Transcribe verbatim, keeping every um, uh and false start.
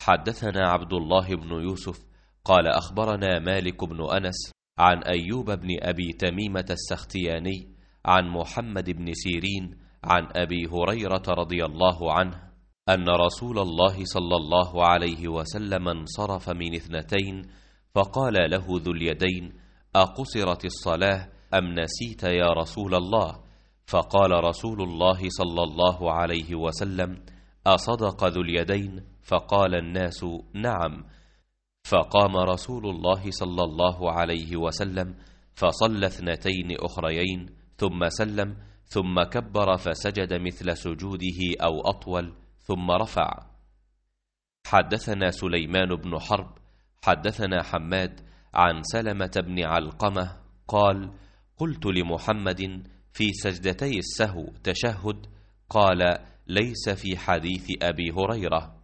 حدثنا عبد الله بن يوسف قال أخبرنا مالك بن أنس عن أيوب بن أبي تميمة السختياني عن محمد بن سيرين عن أبي هريرة رضي الله عنه أن رسول الله صلى الله عليه وسلم انصرف من اثنتين فقال له ذو اليدين: أقصرت الصلاة أم نسيت يا رسول الله؟ فقال رسول الله صلى الله عليه وسلم: أصدق ذو اليدين؟ فقال الناس: نعم. فقام رسول الله صلى الله عليه وسلم فصلى اثنتين أخريين ثم سلم ثم كبر فسجد مثل سجوده أو أطول ثم رفع. حدثنا سليمان بن حرب حدثنا حماد عن سلمة بن علقمة قال: قلت لمحمد في سجدتي السهو تشهد؟ قال: ليس في حديث أبي هريرة.